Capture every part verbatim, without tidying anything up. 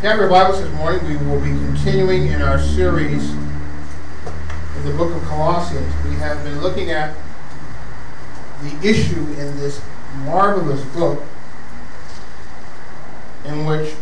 If you have your Bibles this morning, we will be continuing in our series in the book of Colossians. We have been looking at the issue in this marvelous book in which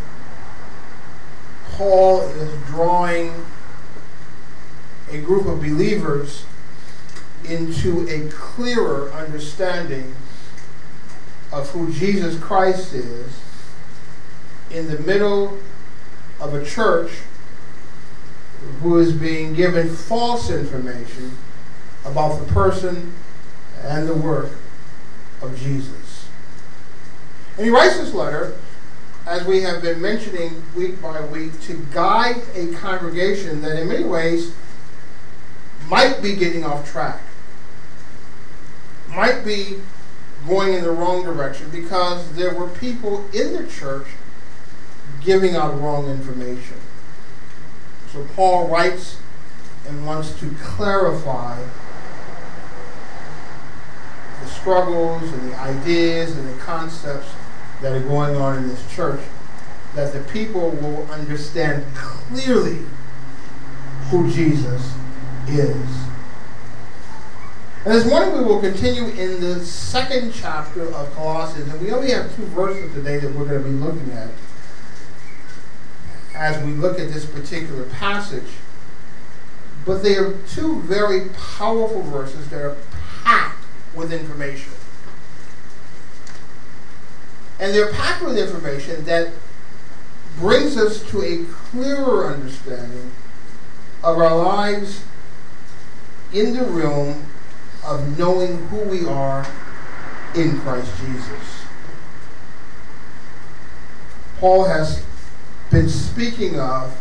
Paul is drawing a group of believers into a clearer understanding of who Jesus Christ is in the middle of a church who is being given false information about the person and the work of Jesus. And he writes this letter, as we have been mentioning week by week, to guide a congregation that in many ways might be getting off track, might be going in the wrong direction because there were people in the church giving out wrong information. So Paul writes and wants to clarify the struggles and the ideas and the concepts that are going on in this church, that the people will understand clearly who Jesus is. And this morning we will continue in the second chapter of Colossians, and we only have two verses today that we're going to be looking at as we look at this particular passage. But they are two very powerful verses that are packed with information. And they're packed with information that brings us to a clearer understanding of our lives in the realm of knowing who we are in Christ Jesus. Paul has been speaking of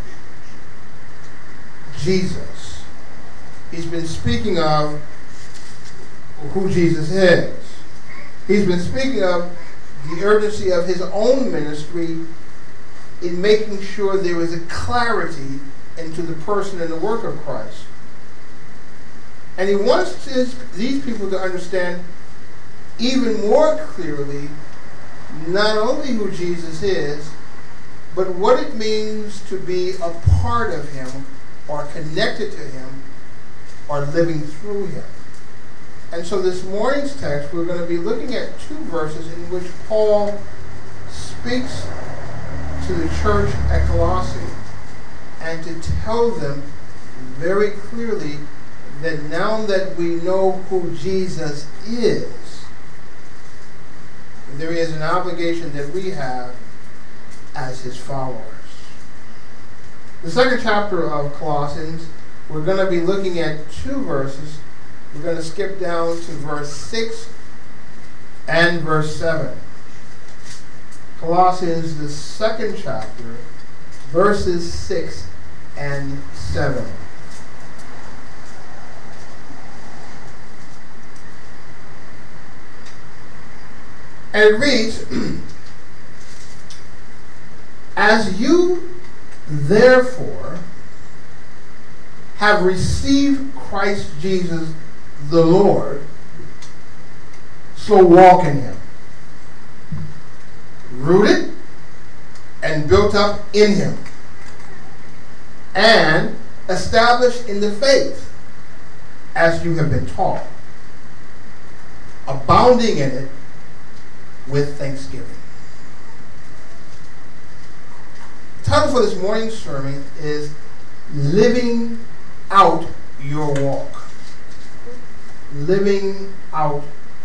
Jesus. He's been speaking of who Jesus is. He's been speaking of the urgency of his own ministry in making sure there is a clarity into the person and the work of Christ. And he wants his, these people to understand even more clearly not only who Jesus is, but what it means to be a part of him or connected to him or living through him. And so this morning's text, we're going to be looking at two verses in which Paul speaks to the church at Colossae and to tell them very clearly that now that we know who Jesus is, there is an obligation that we have as his followers. The second chapter of Colossians, we're going to be looking at two verses. We're going to skip down to verse six and verse seven. Colossians, the second chapter, verses six and seven. And it reads, "As you therefore have received Christ Jesus the Lord, so walk in him, rooted and built up in him, and established in the faith as you have been taught, abounding in it with thanksgiving." The title for this morning's sermon is Living Out Your Walk. Living out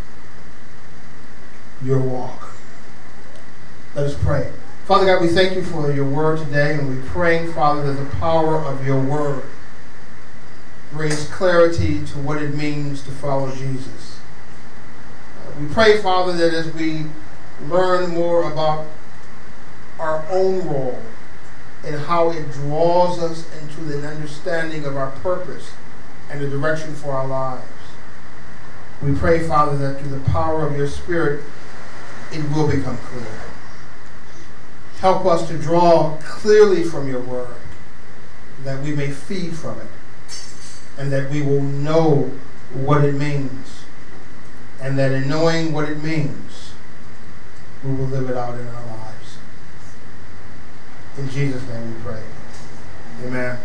your walk. Let us pray. Father God, we thank you for your word today, and we pray, Father, that the power of your word brings clarity to what it means to follow Jesus. We pray, Father, that as we learn more about our own role and how it draws us into an understanding of our purpose and the direction for our lives, we pray, Father, that through the power of your Spirit, it will become clear. Help us to draw clearly from your word, that we may feed from it, and that we will know what it means, and that in knowing what it means, we will live it out in our lives. In Jesus' name we pray. Amen.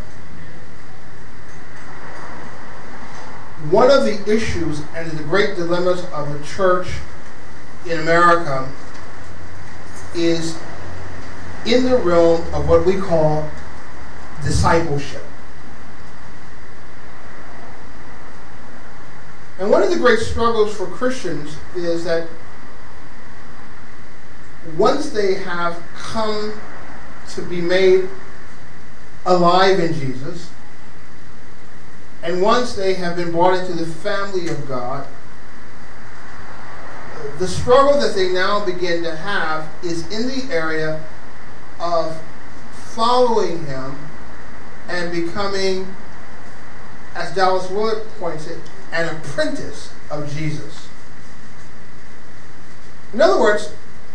One of the issues and the great dilemmas of the church in America is in the realm of what we call discipleship. And one of the great struggles for Christians is that once they have come to be made alive in Jesus, and once they have been brought into the family of God, the struggle that they now begin to have is in the area of following Him and becoming, as Dallas Willard points it, an apprentice of Jesus. In other words,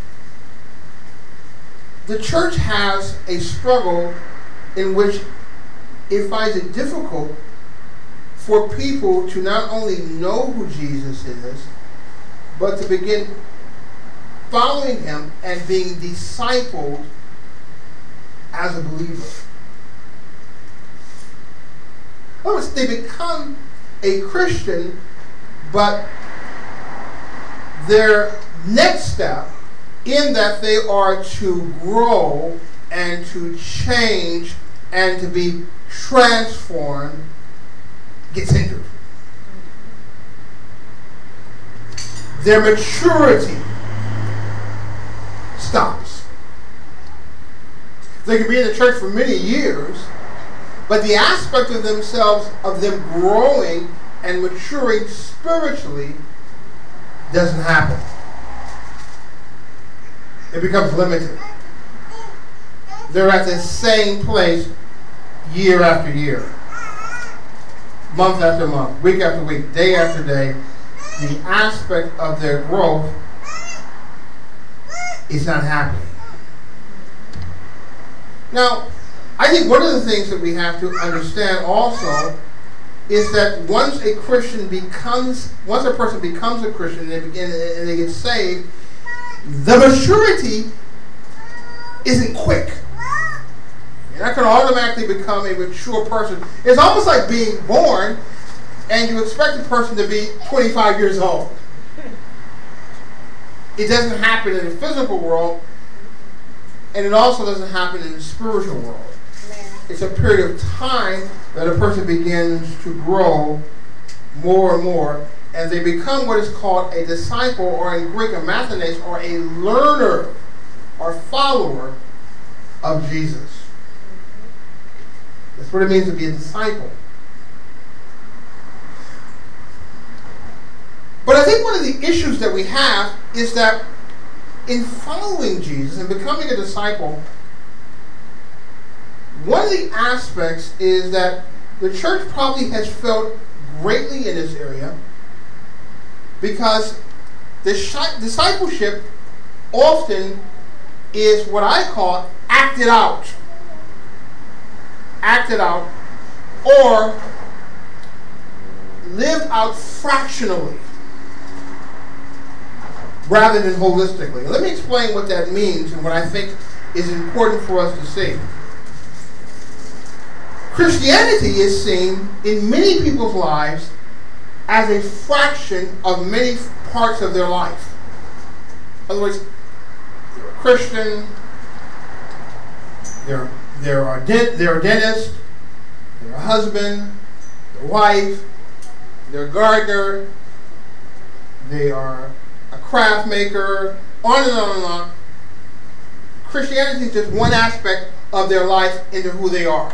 the church has a struggle in which it finds it difficult for people to not only know who Jesus is, but to begin following Him and being discipled as a believer. In other words, they become a Christian, but their next step in that they are to grow and to change and to be transformed gets hindered. Their maturity stops. They can be in the church for many years, but the aspect of themselves, of them growing and maturing spiritually, doesn't happen. It becomes limited. They're at the same place year after year, month after month, week after week, day after day. The aspect of their growth is not happening. Now, I think one of the things that we have to understand also is that once a Christian becomes, once a person becomes a Christian and they begin and they get saved, the maturity isn't quick. You're not going to automatically become a mature person. It's almost like being born and you expect a person to be twenty-five years old. It doesn't happen in the physical world, and it also doesn't happen in the spiritual world. It's a period of time that a person begins to grow more and more, and they become what is called a disciple, or in Greek a mathenes, or a learner or follower of Jesus. That's what it means to be a disciple. But I think one of the issues that we have is that in following Jesus and becoming a disciple, one of the aspects is that the church probably has failed greatly in this area because the discipleship often is what I call acted out. Acted out or lived out fractionally rather than holistically. Let me explain what that means and what I think is important for us to see. Christianity is seen in many people's lives as a fraction of many parts of their life. In other words, they're a Christian, they're, they're, a, dent, they're a dentist, they're a husband, they're a wife, they're a gardener, they are a craft maker, on and on and on. Christianity is just one aspect of their life into who they are.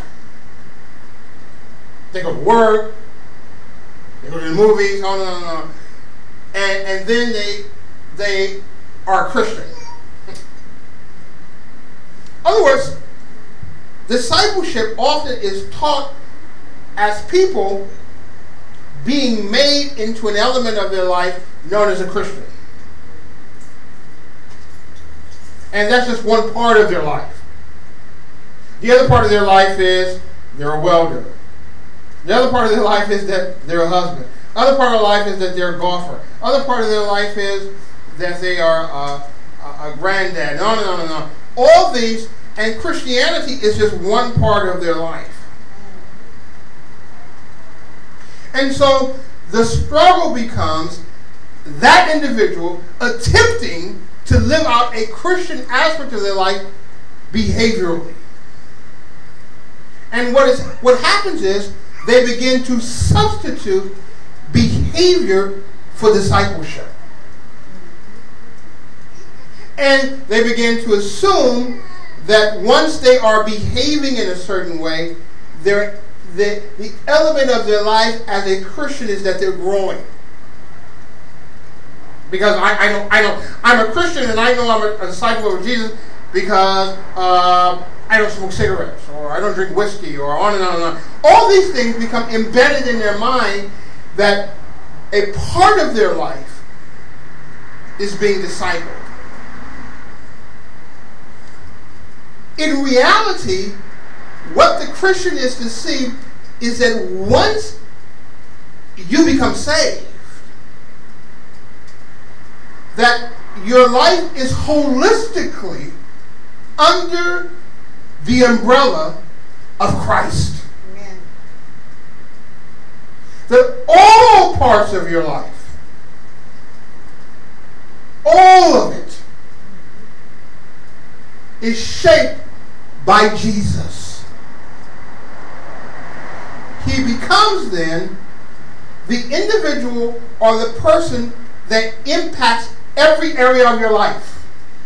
They go to work, they go to the movies, on and on and on. And, and then they, they are a Christian. In other words, discipleship often is taught as people being made into an element of their life known as a Christian. And that's just one part of their life. The other part of their life is they're a welder. The other part of their life is that they're a husband. Other part of their life is that they're a golfer. Other part of their life is that they are a, a, a granddad, and on and on and on. All these, And Christianity is just one part of their life. And so the struggle becomes that individual attempting to live out a Christian aspect of their life behaviorally. And what is what happens is they begin to substitute behavior for discipleship. And they begin to assume that once they are behaving in a certain way, they're, the, the element of their life as a Christian is that they're growing. Because I, I know, I know, I'm a Christian and I know I'm a, a disciple of Jesus because uh, I don't smoke cigarettes or I don't drink whiskey or on and on and on. All these things become embedded in their mind that a part of their life is being discipled. In reality, what the Christian is to see is that once you become saved, that your life is holistically under the umbrella of Christ. Amen. That all parts of your life, all of it, is shaped by Jesus. He becomes then the individual or the person that impacts every area of your life.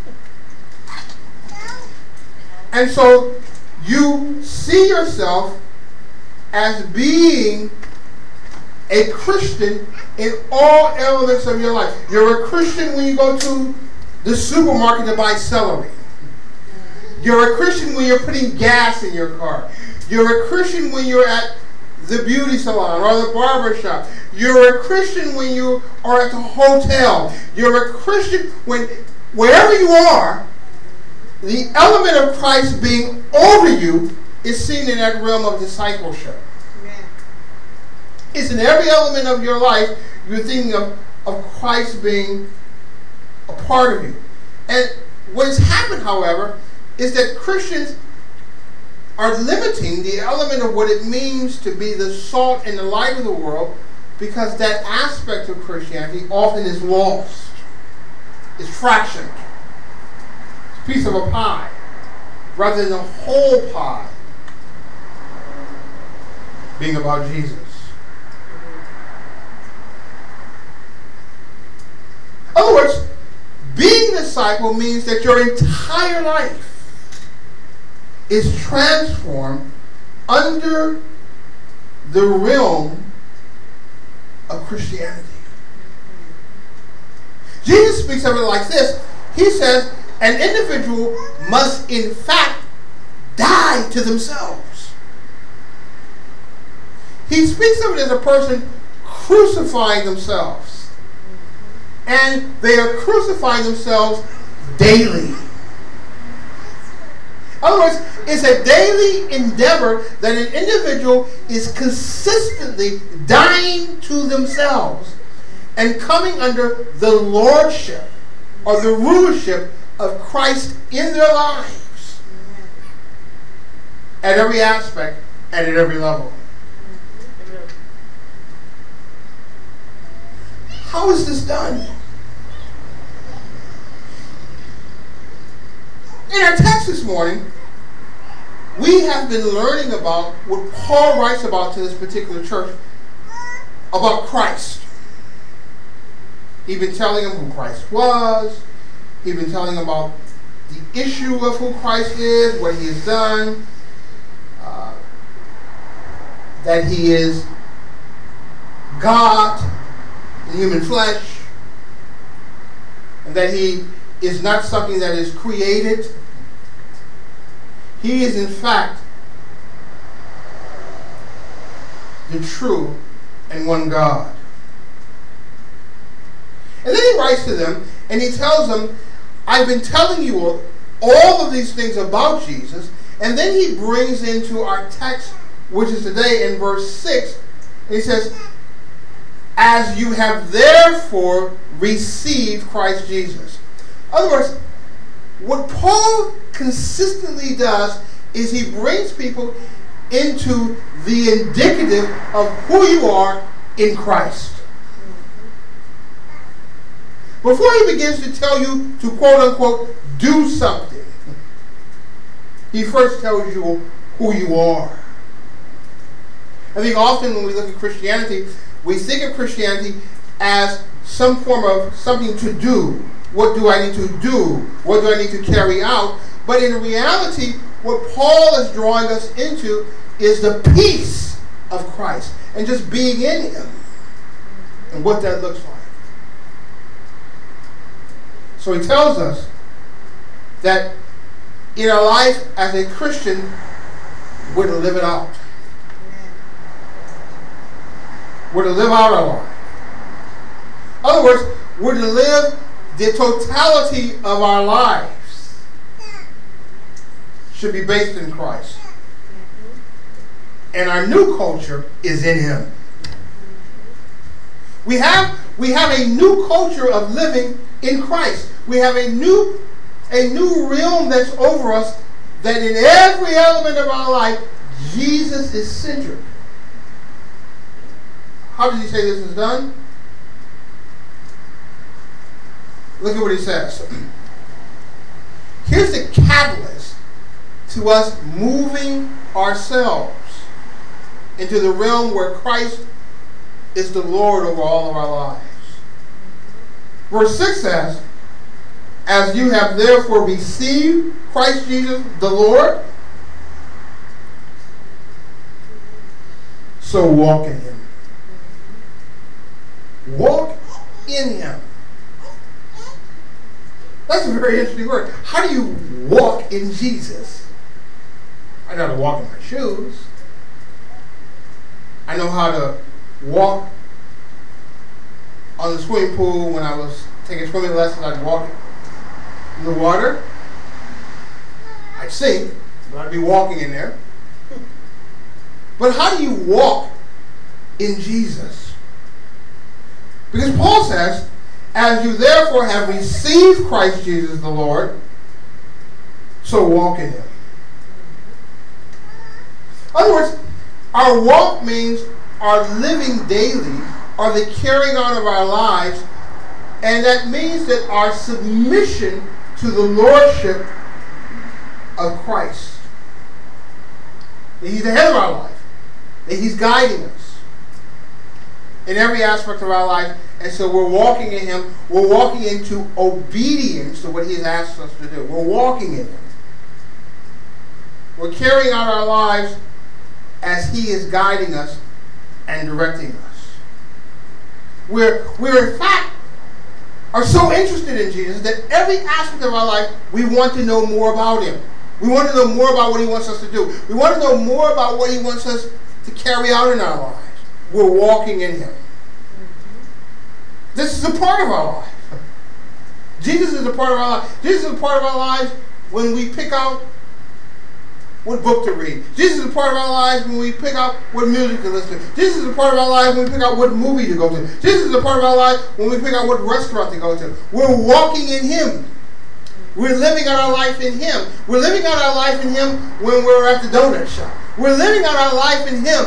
And so you see yourself as being a Christian in all elements of your life. You're a Christian when you go to the supermarket to buy celery. You're a Christian when you're putting gas in your car. You're a Christian when you're at the beauty salon or the barber shop. You're a Christian when you are at the hotel. You're a Christian when, wherever you are, the element of Christ being over you is seen in that realm of discipleship. Amen. It's in every element of your life you're thinking of, of Christ being a part of you. And what has happened, however, is that Christians are limiting the element of what it means to be the salt and the light of the world because that aspect of Christianity often is lost. It's fractioned. It's a piece of a pie rather than the whole pie being about Jesus. In other words, being a disciple means that your entire life is transformed under the realm of Christianity. Jesus speaks of it like this. He says, an individual must in fact die to themselves. He speaks of it as a person crucifying themselves. And they are crucifying themselves daily. In other words, it's a daily endeavor that an individual is consistently dying to themselves and coming under the lordship or the rulership of Christ in their lives at every aspect and at every level. How is this done? In our text this morning, we have been learning about what Paul writes about to this particular church, about Christ. He's been telling them who Christ was. He's been telling them about the issue of who Christ is, what he has done, uh, that he is God in human flesh, and that he is not something that is created. He is in fact the true and one God. And then he writes to them and he tells them, I've been telling you all, all of these things about Jesus. And then he brings into our text, which is today in verse six, and he says, as you have therefore received Christ Jesus. In other words, what Paul consistently does is he brings people into the indicative of who you are in Christ. Before he begins to tell you to quote unquote do something, he first tells you who you are. I think often when we look at Christianity, we think of Christianity as some form of something to do. What do I need to do? What do I need to carry out? But in reality, what Paul is drawing us into is the peace of Christ and just being in him and what that looks like. So he tells us that in our life as a Christian, we're to live it out. We're to live out our life. In other words, we're to live the totality of our lives should be based in Christ. And our new culture is in him. We have, we have a new culture of living in Christ. We have a new, a new realm that's over us that in every element of our life, Jesus is centered. How does he say this is done? Look at what he says. Here's the catalyst to us moving ourselves into the realm where Christ is the Lord over all of our lives. Verse six says, as you have therefore received Christ Jesus the Lord, so walk in him. Walk in him. That's a very interesting word. How do you walk in Jesus? I know how to walk in my shoes. I know how to walk on the swimming pool. When I was taking swimming lessons, I'd walk in the water. I'd sink, but I'd be walking in there. But how do you walk in Jesus? Because Paul says, as you therefore have received Christ Jesus the Lord, so walk in him. In other words, our walk means our living daily, or the carrying on of our lives, and that means that our submission to the lordship of Christ. That he's the head of our life. That he's guiding us in every aspect of our life. And so we're walking in him. We're walking into obedience to what he has asked us to do. We're walking in him. We're carrying out our lives as he is guiding us and directing us. We're, we're in fact are so interested in Jesus that every aspect of our life we want to know more about him. We want to know more about what he wants us to do. We want to know more about what he wants us to carry out in our lives. We're walking in him. This is a part of our life. Jesus is a part of our life. Jesus is a part of our lives when we pick out what book to read. Jesus is a part of our lives when we pick out what music to listen to. Jesus is a part of our lives when we pick out what movie to go to. Jesus is a part of our life when we pick out what restaurant to go to. We're walking in him. We're living out our life in him. We're living out our life in him when we're at the donut shop. We're living out our life in him.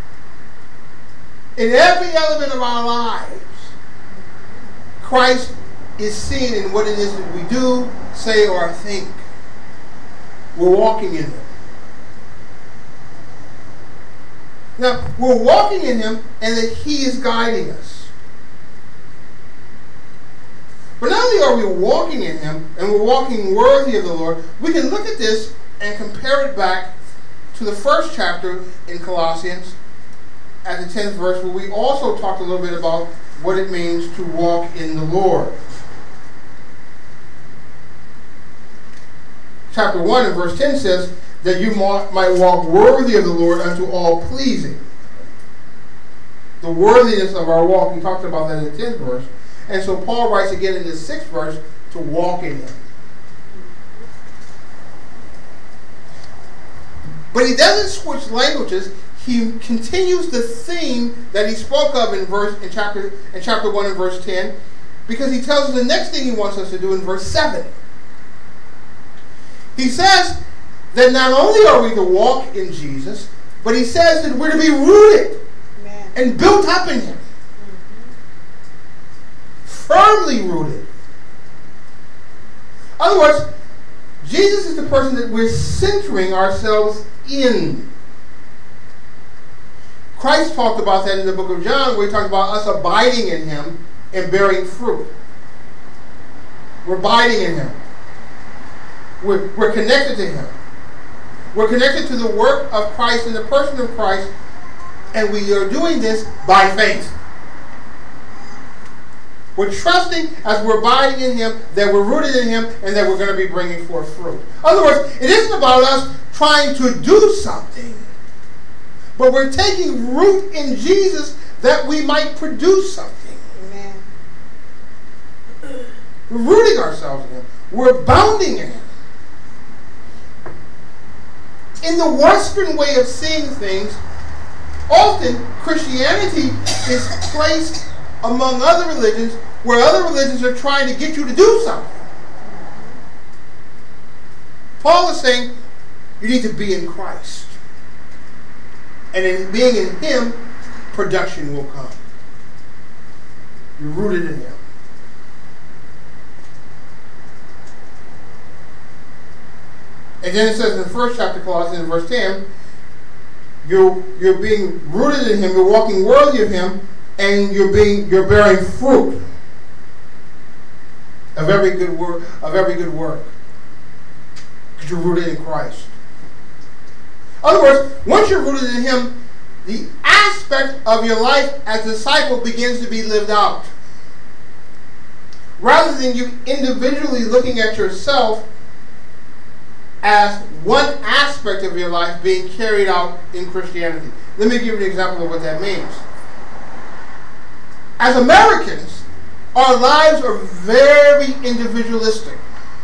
In every element of our lives, Christ is seen in what it is that we do, say, or think. We're walking in him. Now, we're walking in him and that he is guiding us. But not only are we walking in him and we're walking worthy of the Lord, we can look at this and compare it back to the first chapter in Colossians at the tenth verse, where we also talked a little bit about what it means to walk in the Lord. Chapter one and verse ten says that you might walk worthy of the Lord unto all pleasing. The worthiness of our walk, he talked about that in the tenth verse. And so Paul writes again in the sixth verse to walk in him. But he doesn't switch languages. He continues the theme that he spoke of in verse in chapter in chapter one and verse ten, because he tells us the next thing he wants us to do in verse seven. He says that not only are we to walk in Jesus, but he says that we're to be rooted Amen. And built up in him. Mm-hmm. Firmly rooted. In other words, Jesus is the person that we're centering ourselves in. Christ talked about that in the book of John, where he talked about us abiding in him and bearing fruit. We're abiding in him. We're, we're connected to him. We're connected to the work of Christ and the person of Christ, and we are doing this by faith. We're trusting as we're abiding in him that we're rooted in him and that we're going to be bringing forth fruit. In other words, it isn't about us trying to do something, but we're taking root in Jesus that we might produce something. Amen. We're rooting ourselves in him. We're abounding in him. In the Western way of seeing things, often Christianity is placed among other religions where other religions are trying to get you to do something. Paul is saying you need to be in Christ. And in being in him, production will come. You're rooted in him. And then it says in the first chapter, Colossians, in verse ten, you're, you're being rooted in him, you're walking worthy of him, and you're being you're bearing fruit of every good work of every good work. Because you're rooted in Christ. In other words, once you're rooted in him, the aspect of your life as a disciple begins to be lived out. Rather than you individually looking at yourself as one aspect of your life being carried out in Christianity. Let me give you an example of what that means. As Americans, our lives are very individualistic.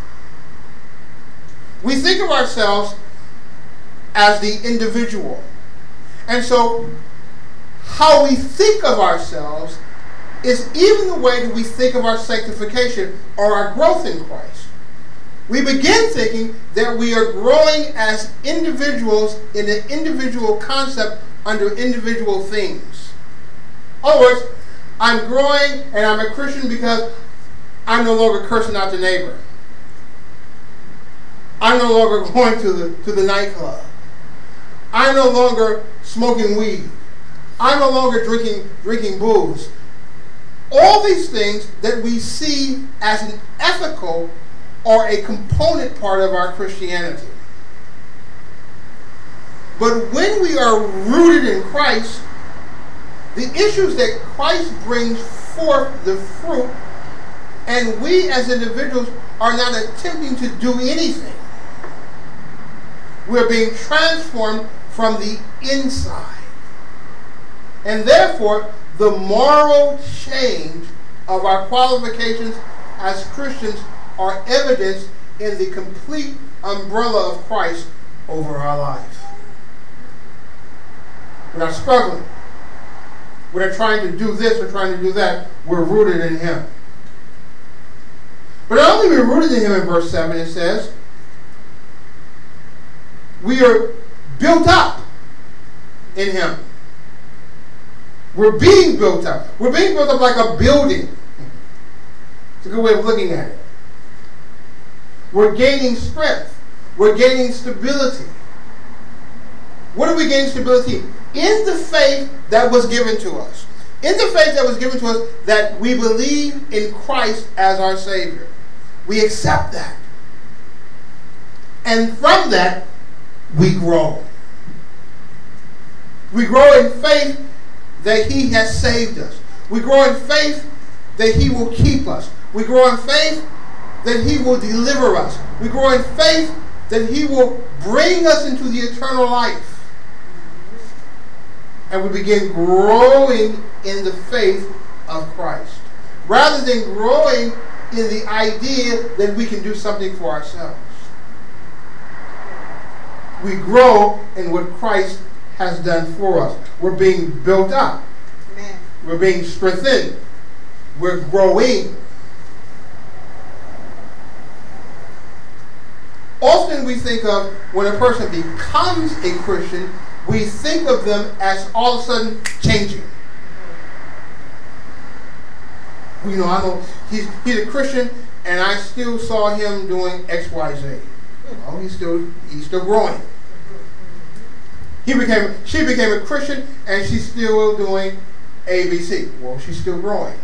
We think of ourselves as the individual. And so, how we think of ourselves is even the way that we think of our sanctification or our growth in Christ. We begin thinking that we are growing as individuals in an individual concept under individual themes. In other words, I'm growing and I'm a Christian because I'm no longer cursing out the neighbor. I'm no longer going to the, to the nightclub. I'm no longer smoking weed. I'm no longer drinking, drinking booze. All these things that we see as an ethical or a component part of our Christianity. But when we are rooted in Christ, the issues that Christ brings forth the fruit, and we as individuals are not attempting to do anything. We're being transformed from the inside. And therefore, the moral change of our qualifications as Christians are evidenced in the complete umbrella of Christ over our life. We're not struggling. We're not trying to do this or trying to do that. We're rooted in him. But not only are we rooted in him in verse seven, it says, we are built up in him. We're being built up. We're being built up like a building. It's a good way of looking at it. We're gaining strength. We're gaining stability. What are we gaining stability? In the faith that was given to us. In the faith that was given to us, that we believe in Christ as our Savior. We accept that. And from that, we grow. We grow in faith that he has saved us. We grow in faith that he will keep us. We grow in faith that he will deliver us. We grow in faith that he will bring us into the eternal life. And we begin growing in the faith of Christ. Rather than growing in the idea that we can do something for ourselves. We grow in what Christ has done for us. We're being built up. Amen. We're being strengthened. We're growing. often we think of when a person becomes a Christian, we think of them as all of a sudden changing. You know, I know he's he's a Christian, and I still saw him doing X, Y, Z. Well, he's still he's still growing. He became she became a Christian, and she's still doing A, B, C. Well, she's still growing.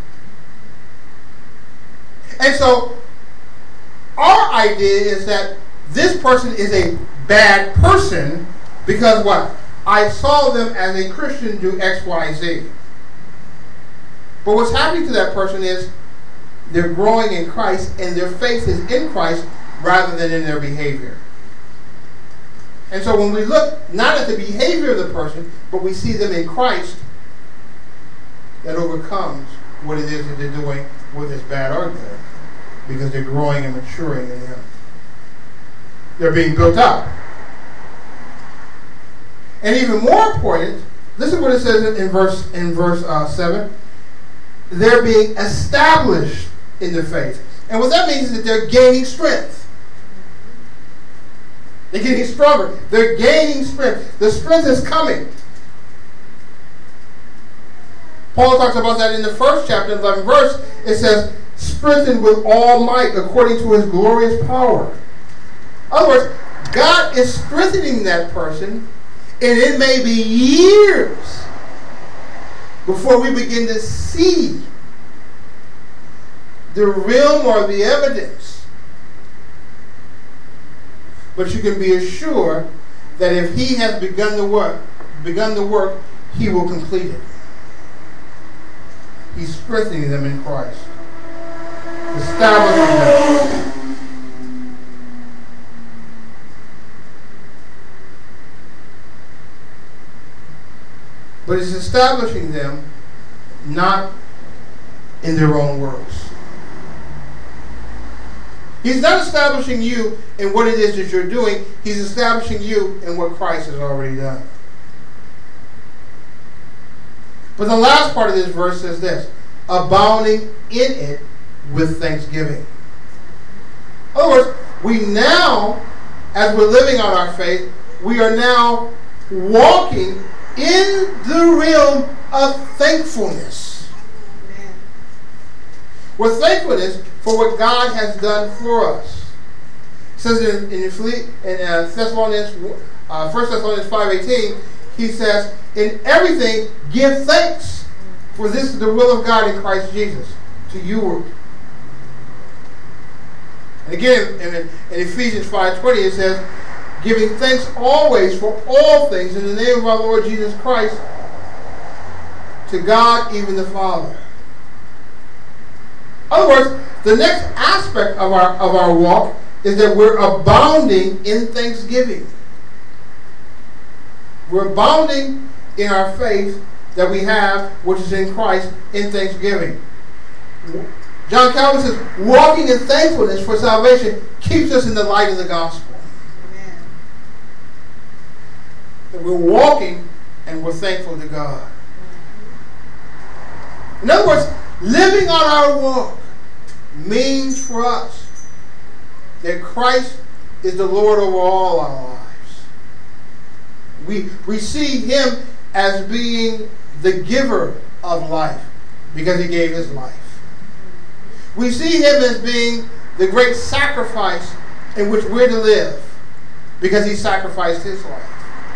And so, our idea is that this person is a bad person because what? I saw them as a Christian do X, Y, Z. But what's happening to that person is they're growing in Christ, and their faith is in Christ rather than in their behavior. And so when we look not at the behavior of the person, but we see them in Christ, that overcomes what it is that they're doing, whether it's bad or good, because they're growing and maturing in Him. They're being built up. And even more important, listen to what it says in verse in verse uh, seven. They're being established in the faith. And what that means is that they're gaining strength. They're getting stronger. They're gaining strength. The strength is coming. Paul talks about that in the first chapter, eleventh verse. It says, strengthened with all might according to His glorious power. In other words, God is strengthening that person, and it may be years before we begin to see the realm or the evidence. But you can be assured that if He has begun the work, begun the work, He will complete it. He's strengthening them in Christ, establishing them. But He's establishing them not in their own works. He's not establishing you in what it is that you're doing. He's establishing you in what Christ has already done. But the last part of this verse says this, abounding in it with thanksgiving. In other words, we now, as we're living out our faith, we are now walking in the realm of thankfulness. Amen. With thankfulness for what God has done for us. It says in, in, in uh, Thessalonians, uh, First Thessalonians five eighteen, he says, in everything give thanks, for this is the will of God in Christ Jesus to you. And again, in, in Ephesians five twenty, it says, giving thanks always for all things in the name of our Lord Jesus Christ, to God even the Father. In other words, the next aspect of our, of our walk is that we're abounding in thanksgiving. We're abounding in our faith that we have, which is in Christ, in thanksgiving. John Calvin says, walking in thankfulness for salvation keeps us in the light of the gospel. Amen. That we're walking and we're thankful to God. In other words, living on our walk means for us that Christ is the Lord over all our lives. We, we see Him as being the giver of life because He gave His life. We see Him as being the great sacrifice in which we're to live because He sacrificed His life.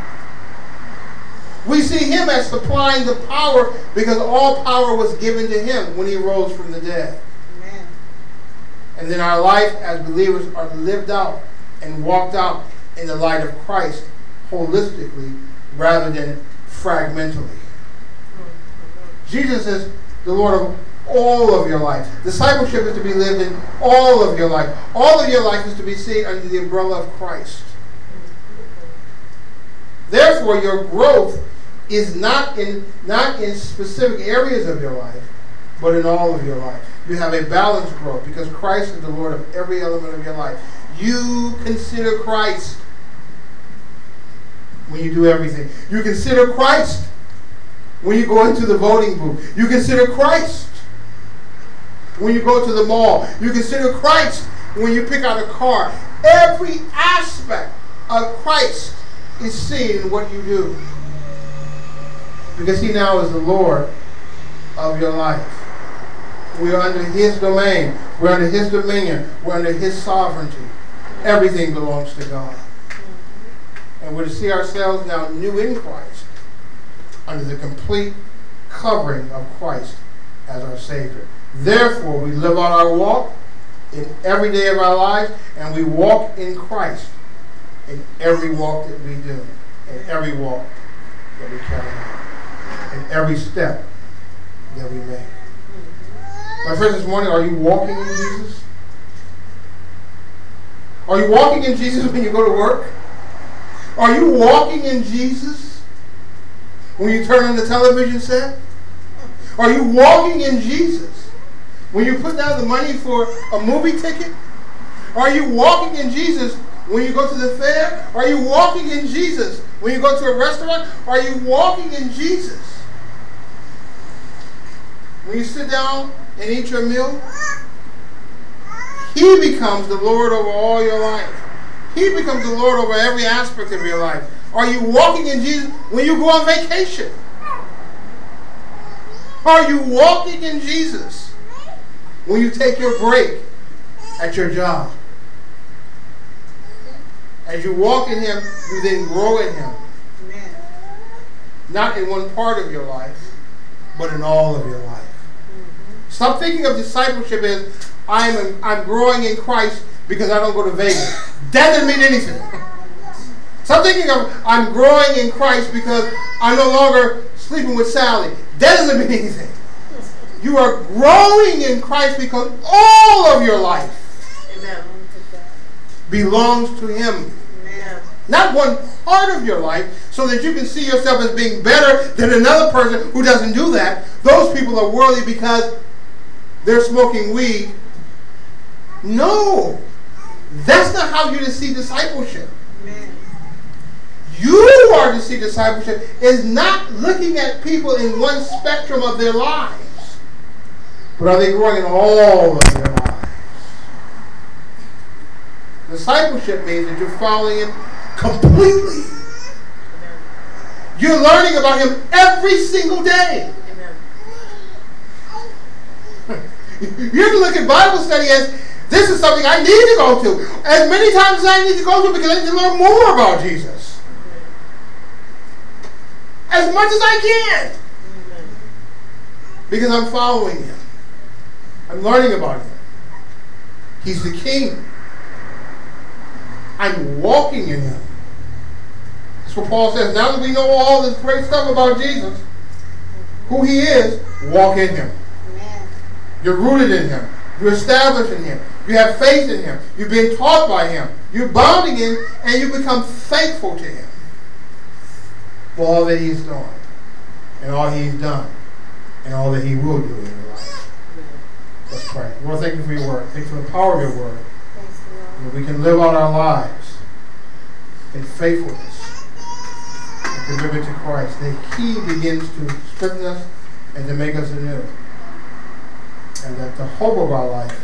We see Him as supplying the power because all power was given to Him when He rose from the dead. Amen. And then our life as believers are lived out and walked out in the light of Christ holistically rather than fragmentally. Jesus is the Lord of all of your life. Discipleship is to be lived in all of your life. All of your life is to be seen under the umbrella of Christ. Therefore, your growth is not in not in specific areas of your life, but in all of your life. You have a balanced growth because Christ is the Lord of every element of your life. You consider Christ when you do everything. You consider Christ when you go into the voting booth. You consider Christ when you go to the mall. You consider Christ when you pick out a car. Every aspect of Christ is seen in what you do. Because he now is the Lord of your life. We are under his domain. We're under his dominion. We're under his sovereignty. Everything belongs to God. And we're to see ourselves now new in Christ, under the complete covering of Christ as our Savior. Therefore, we live out our walk in every day of our lives, and we walk in Christ in every walk that we do, in every walk that we carry out, in every step that we make. My friends, this morning, are you walking in Jesus? Are you walking in Jesus when you go to work? Are you walking in Jesus when you turn on the television set? Are you walking in Jesus when you put down the money for a movie ticket? Are you walking in Jesus when you go to the fair? Are you walking in Jesus when you go to a restaurant? Are you walking in Jesus when you sit down and eat your meal? He becomes the Lord over all your life. He becomes the Lord over every aspect of your life. Are you walking in Jesus when you go on vacation? Are you walking in Jesus when you take your break at your job? As you walk in him, you then grow in him. Amen. Not in one part of your life, but in all of your life. Mm-hmm. Stop thinking of discipleship as I'm, I'm growing in Christ because I don't go to Vegas. That doesn't mean anything. Stop thinking of I'm growing in Christ because I'm no longer sleeping with Sally. That doesn't mean anything. You are growing in Christ because all of your life Amen. belongs to him. Amen. Not one part of your life so that you can see yourself as being better than another person who doesn't do that. Those people are worldly because they're smoking weed. No. That's not how you to see discipleship. Amen. You are to see discipleship is not looking at people in one spectrum of their lives, but are they growing in all of their lives? Discipleship means that you're following him completely. Amen. You're learning about him every single day. Amen. You have to look at Bible study as this is something I need to go to as many times as I need to go to because I need to learn more about Jesus. As much as I can. Because I'm following him. I'm learning about him. He's the King. I'm walking in him. That's what Paul says. Now that we know all this great stuff about Jesus, who he is, walk in him. Amen. You're rooted in him. You're established in him. You have faith in him. You've been taught by him. You're bounding in and you become thankful to him for all that he's done and all he's done and all that he will do in your life. Let's pray. Lord, thank you for your word. Thank you for the power of your word. That we can live out our lives in faithfulness and commitment to Christ. That he begins to strengthen us and to make us anew. And that the hope of our life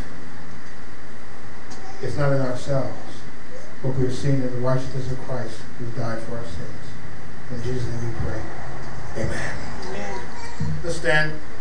is not in ourselves, but we are seen in the righteousness of Christ who died for our sins. In Jesus' name we pray. Amen. Amen. Let's stand.